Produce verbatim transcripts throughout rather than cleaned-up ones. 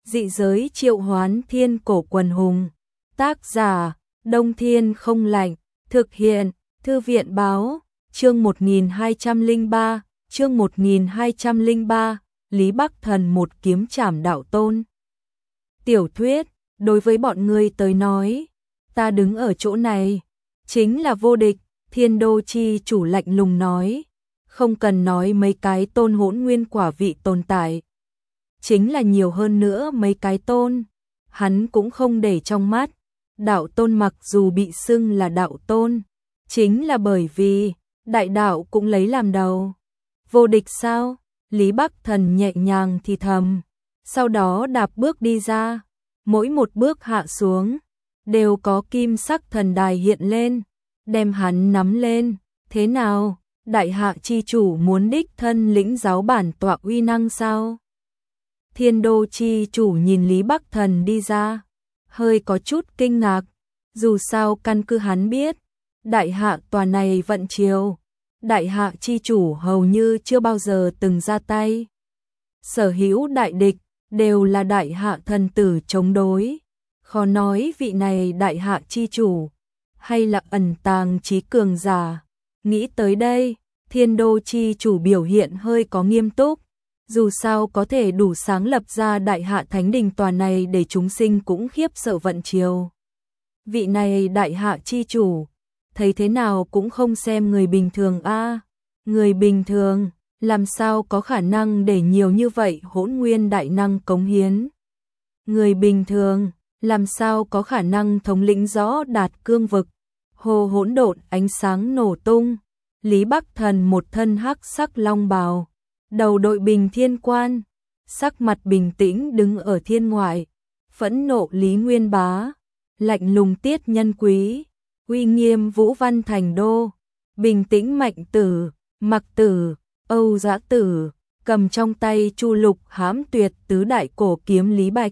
Dị giới triệu hoán thiên cổ quần hùng. Tác giả, Đông Thiên không lạnh. Thực hiện, Thư viện báo. Chương một nghìn hai trăm lẻ ba, chương một nghìn hai trăm lẻ ba, Lý Bắc Thần một kiếm trảm đạo tôn. Tiểu thuyết, đối với bọn ngươi tới nói, ta đứng ở chỗ này, chính là vô địch, Thiên Đô chi chủ lạnh lùng nói, không cần nói mấy cái tôn hỗn nguyên quả vị tồn tại. Chính là nhiều hơn nữa mấy cái tôn, hắn cũng không để trong mắt. Đạo tôn mặc dù bị xưng là đạo tôn, chính là bởi vì đại đạo cũng lấy làm đầu. Vô địch sao? Lý Bắc Thần nhẹ nhàng thì thầm, sau đó đạp bước đi ra, mỗi một bước hạ xuống, đều có kim sắc thần đài hiện lên, đem hắn nắm lên. Thế nào? Đại hạ chi chủ muốn đích thân lĩnh giáo bản tọa uy năng sao? Thiên Đô chi chủ nhìn Lý Bắc Thần đi ra, hơi có chút kinh ngạc, dù sao căn cứ hắn biết, đại hạ tòa này vận chiều, đại hạ chi chủ hầu như chưa bao giờ từng ra tay. Sở hữu đại địch, đều là đại hạ thần tử chống đối, khó nói vị này đại hạ chi chủ, hay là ẩn tàng trí cường giả. Nghĩ tới đây, Thiên Đô chi chủ biểu hiện hơi có nghiêm túc, dù sao có thể đủ sáng lập ra đại hạ thánh đình tòa này để chúng sinh cũng khiếp sợ vận chiều. Vị này đại hạ chi chủ, thấy thế nào cũng không xem người bình thường a, người bình thường làm sao có khả năng để nhiều như vậy hỗn nguyên đại năng cống hiến. Người bình thường làm sao có khả năng thống lĩnh rõ đạt cương vực. Hồ hỗn độn ánh sáng nổ tung, Lý Bắc Thần một thân hắc sắc long bào, đầu đội bình thiên quan, sắc mặt bình tĩnh đứng ở thiên ngoại. Phẫn nộ Lý Nguyên Bá, lạnh lùng Tiết Nhân Quý, uy nghiêm Vũ Văn Thành Đô, bình tĩnh Mạnh Tử, Mặc Tử, Âu Dã Tử, cầm trong tay Chu Lục hãm tuyệt tứ đại cổ kiếm Lý Bạch,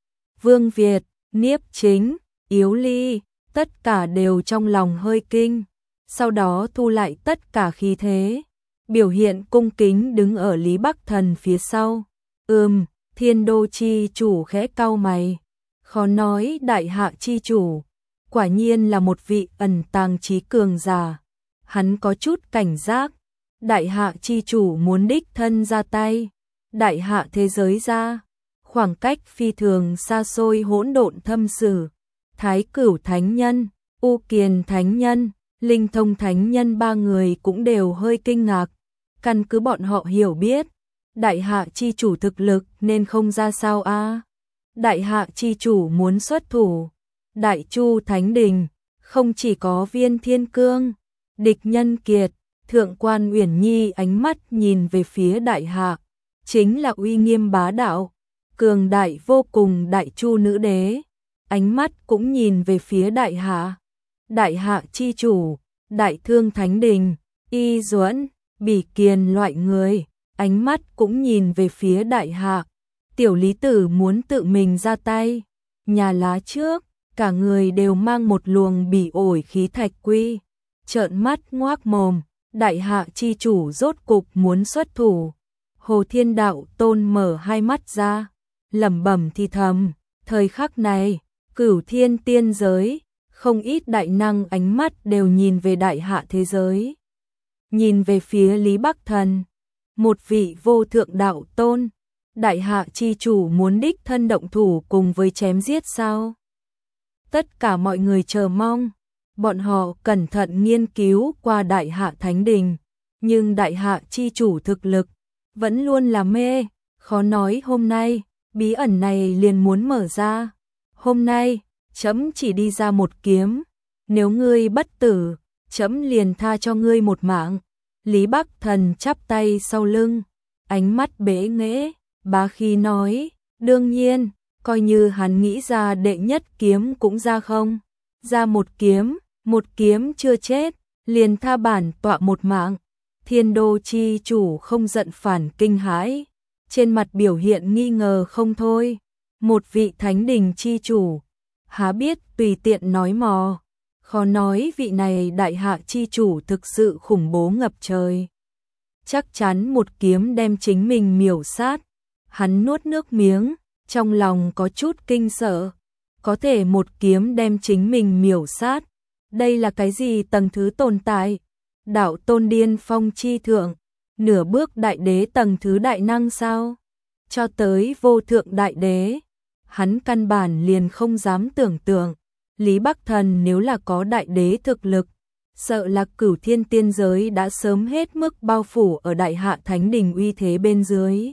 Vương Việt, Niếp Chính, Yếu Ly, tất cả đều trong lòng hơi kinh, sau đó thu lại tất cả khí thế, biểu hiện cung kính đứng ở Lý Bắc Thần phía sau. Ừm, Thiên Đô chi chủ khẽ cau mày, khó nói đại hạ chi chủ, quả nhiên là một vị ẩn tàng trí cường giả. Hắn có chút cảnh giác, đại hạ chi chủ muốn đích thân ra tay, đại hạ thế giới ra, khoảng cách phi thường xa xôi hỗn độn thâm sử. Thái Cửu Thánh Nhân, U Kiền Thánh Nhân, Linh Thông Thánh Nhân ba người cũng đều hơi kinh ngạc, căn cứ bọn họ hiểu biết, đại hạ chi chủ thực lực nên không ra sao a. Đại hạ chi chủ muốn xuất thủ, Đại Chu Thánh Đình, không chỉ có Viên Thiên Cương, Địch Nhân Kiệt, Thượng Quan Uyển Nhi ánh mắt nhìn về phía đại hạ, chính là uy nghiêm bá đạo, cường đại vô cùng Đại Chu nữ đế, ánh mắt cũng nhìn về phía đại hạ. Đại hạ chi chủ, Đại Thương Thánh Đình, Y Duẫn, Bỉ Kiền loại người, ánh mắt cũng nhìn về phía đại hạ. Tiểu Lý Tử muốn tự mình ra tay, nhà lá trước, cả người đều mang một luồng bỉ ổi khí thạch quy, trợn mắt ngoác mồm, đại hạ chi chủ rốt cục muốn xuất thủ. Hồ Thiên Đạo Tôn mở hai mắt ra, lẩm bẩm thì thầm, thời khắc này, Cửu Thiên tiên giới, không ít đại năng ánh mắt đều nhìn về đại hạ thế giới. Nhìn về phía Lý Bắc Thần, một vị vô thượng đạo tôn, đại hạ chi chủ muốn đích thân động thủ cùng với chém giết sao? Tất cả mọi người chờ mong, bọn họ cẩn thận nghiên cứu qua đại hạ thánh đình, nhưng đại hạ chi chủ thực lực vẫn luôn là mê, khó nói hôm nay, bí ẩn này liền muốn mở ra. Hôm nay, chấm chỉ đi ra một kiếm, nếu ngươi bất tử, chấm liền tha cho ngươi một mạng. Lý Bắc Thần chắp tay sau lưng, ánh mắt bế nghễ, bá khí nói, đương nhiên, coi như hắn nghĩ ra đệ nhất kiếm cũng ra không. Ra một kiếm, một kiếm chưa chết, liền tha bản tọa một mạng. Thiên Đô chi chủ không giận phản kinh hãi, trên mặt biểu hiện nghi ngờ không thôi. Một vị thánh đình chi chủ, há biết tùy tiện nói mò, khó nói vị này đại hạ chi chủ thực sự khủng bố ngập trời. Chắc chắn một kiếm đem chính mình miểu sát. Hắn nuốt nước miếng, trong lòng có chút kinh sợ, có thể một kiếm đem chính mình miểu sát. Đây là cái gì tầng thứ tồn tại? Đạo tôn điên phong chi thượng, nửa bước đại đế tầng thứ đại năng sao? Cho tới vô thượng đại đế, hắn căn bản liền không dám tưởng tượng. Lý Bắc Thần nếu là có đại đế thực lực, sợ là cửu thiên tiên giới đã sớm hết mức bao phủ ở đại hạ thánh đình uy thế bên dưới.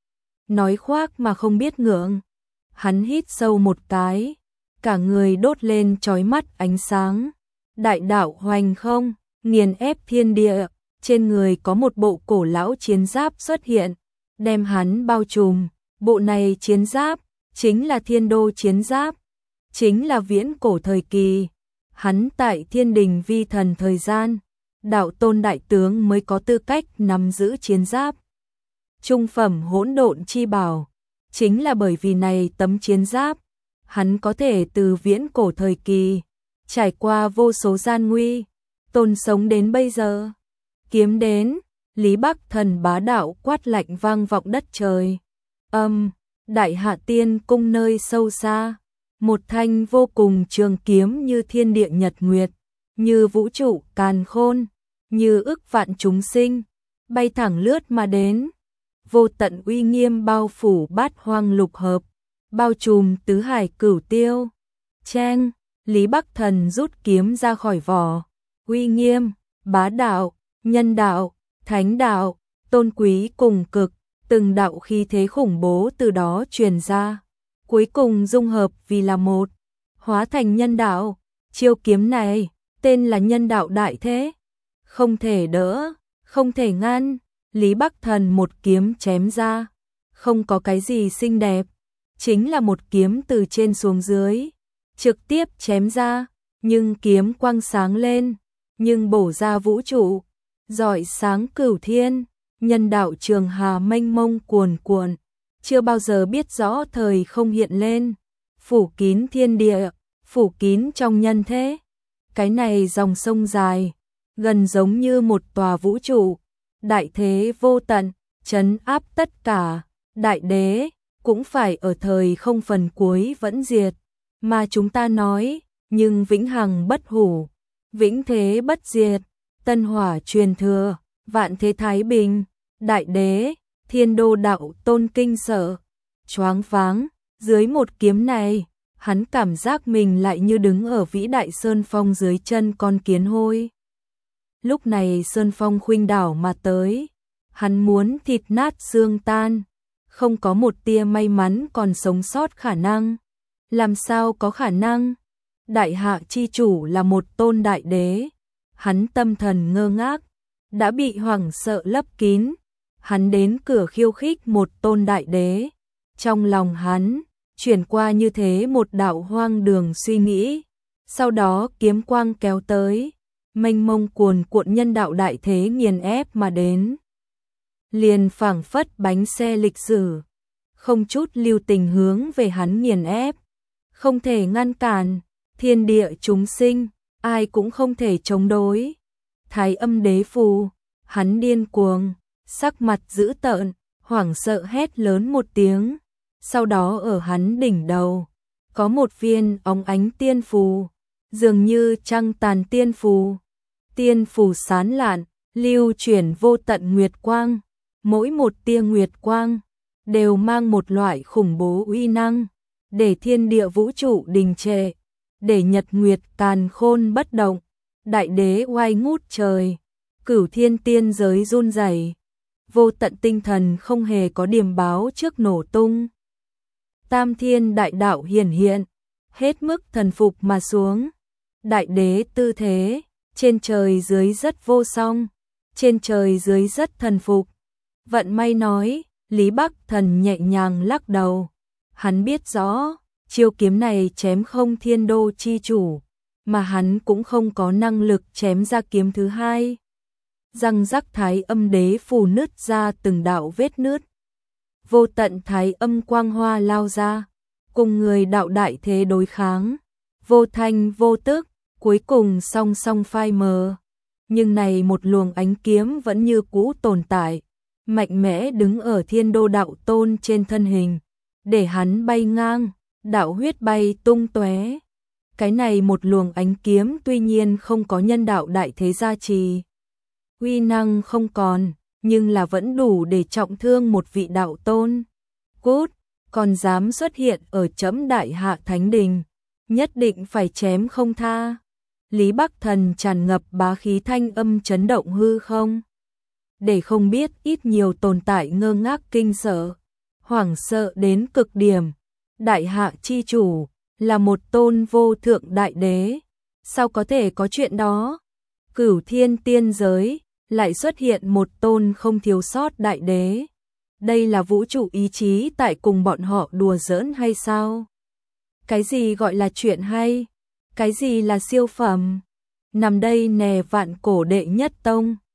Nói khoác mà không biết ngượng. Hắn hít sâu một cái, cả người đốt lên chói mắt ánh sáng. Đại đạo hoành không, nghiền ép thiên địa, trên người có một bộ cổ lão chiến giáp xuất hiện, đem hắn bao trùm. Bộ này chiến giáp chính là Thiên Đô chiến giáp, chính là viễn cổ thời kỳ. Hắn tại thiên đình vi thần thời gian, đạo tôn đại tướng mới có tư cách nắm giữ chiến giáp. Trung phẩm hỗn độn chi bảo, chính là bởi vì này tấm chiến giáp, hắn có thể từ viễn cổ thời kỳ, trải qua vô số gian nguy, tồn sống đến bây giờ. Kiếm đến, Lý Bắc Thần bá đạo quát lạnh vang vọng đất trời. Âm, đại hạ tiên cung nơi sâu xa, một thanh vô cùng trường kiếm như thiên địa nhật nguyệt, như vũ trụ càn khôn, như ức vạn chúng sinh, bay thẳng lướt mà đến. Vô tận uy nghiêm bao phủ bát hoang lục hợp, bao trùm tứ hải cửu tiêu. Cheng, Lý Bắc Thần rút kiếm ra khỏi vỏ, uy nghiêm, bá đạo, nhân đạo, thánh đạo, tôn quý cùng cực, từng đạo khí thế khủng bố từ đó truyền ra, cuối cùng dung hợp vì là một, hóa thành nhân đạo. Chiêu kiếm này, tên là nhân đạo đại thế, không thể đỡ, không thể ngăn. Lý Bắc Thần một kiếm chém ra, không có cái gì xinh đẹp, chính là một kiếm từ trên xuống dưới, trực tiếp chém ra, nhưng kiếm quang sáng lên, nhưng bổ ra vũ trụ, rọi sáng cửu thiên. Nhân đạo trường hà mênh mông cuồn cuộn, chưa bao giờ biết rõ thời không hiện lên, phủ kín thiên địa, phủ kín trong nhân thế. Cái này dòng sông dài, gần giống như một tòa vũ trụ, đại thế vô tận, trấn áp tất cả. Đại đế cũng phải ở thời không phần cuối vẫn diệt, mà chúng ta nói, nhưng vĩnh hằng bất hủ, vĩnh thế bất diệt, tân hỏa truyền thừa, vạn thế thái bình. Đại đế, Thiên Đô đạo tôn kinh sợ, choáng váng. Dưới một kiếm này, hắn cảm giác mình lại như đứng ở vĩ đại sơn phong dưới chân con kiến hôi. Lúc này sơn phong khuynh đảo mà tới, hắn muốn thịt nát xương tan, không có một tia may mắn còn sống sót khả năng. Làm sao có khả năng? Đại hạ chi chủ là một tôn đại đế, hắn tâm thần ngơ ngác, đã bị hoảng sợ lấp kín. Hắn đến cửa khiêu khích một tôn đại đế, trong lòng hắn chuyển qua như thế một đạo hoang đường suy nghĩ. Sau đó kiếm quang kéo tới, mênh mông cuồn cuộn nhân đạo đại thế nghiền ép mà đến, liền phảng phất bánh xe lịch sử, không chút lưu tình hướng về hắn nghiền ép, không thể ngăn cản. Thiên địa chúng sinh, ai cũng không thể chống đối. Thái âm đế phù, hắn điên cuồng, sắc mặt dữ tợn, hoảng sợ hét lớn một tiếng. Sau đó ở hắn đỉnh đầu, có một viên óng ánh tiên phù, dường như trăng tàn tiên phù. Tiên phù sán lạn, lưu chuyển vô tận nguyệt quang, mỗi một tia nguyệt quang đều mang một loại khủng bố uy năng, để thiên địa vũ trụ đình trệ, để nhật nguyệt càn khôn bất động. Đại đế oai ngút trời, cửu thiên tiên giới run rẩy, vô tận tinh thần không hề có điểm báo trước nổ tung. Tam thiên đại đạo hiển hiện, hết mức thần phục mà xuống. Đại đế tư thế, trên trời dưới rất vô song, trên trời dưới rất thần phục. Vận may nói, Lý Bắc Thần nhẹ nhàng lắc đầu. Hắn biết rõ, chiêu kiếm này chém không Thiên Đô chi chủ, mà hắn cũng không có năng lực chém ra kiếm thứ hai. Răng rắc thái âm đế phù nứt ra từng đạo vết nứt. Vô tận thái âm quang hoa lao ra, cùng người đạo đại thế đối kháng, vô thanh vô tức, cuối cùng song song phai mờ. Nhưng này một luồng ánh kiếm vẫn như cũ tồn tại, mạnh mẽ đứng ở Thiên Đô đạo tôn trên thân hình, để hắn bay ngang, đạo huyết bay tung tóe. Cái này một luồng ánh kiếm tuy nhiên không có nhân đạo đại thế gia trì, uy năng không còn, nhưng là vẫn đủ để trọng thương một vị đạo tôn. Cút, còn dám xuất hiện ở chấm đại hạ thánh đình, nhất định phải chém không tha. Lý Bắc Thần tràn ngập bá khí thanh âm chấn động hư không. Để không biết ít nhiều tồn tại ngơ ngác kinh sợ, hoảng sợ đến cực điểm. Đại hạ chi chủ là một tôn vô thượng đại đế, sao có thể có chuyện đó? Cửu thiên tiên giới lại xuất hiện một tôn không thiếu sót đại đế. Đây là vũ trụ ý chí tại cùng bọn họ đùa giỡn hay sao? Cái gì gọi là chuyện hay? Cái gì là siêu phẩm? Nằm đây nè vạn cổ đệ nhất tông.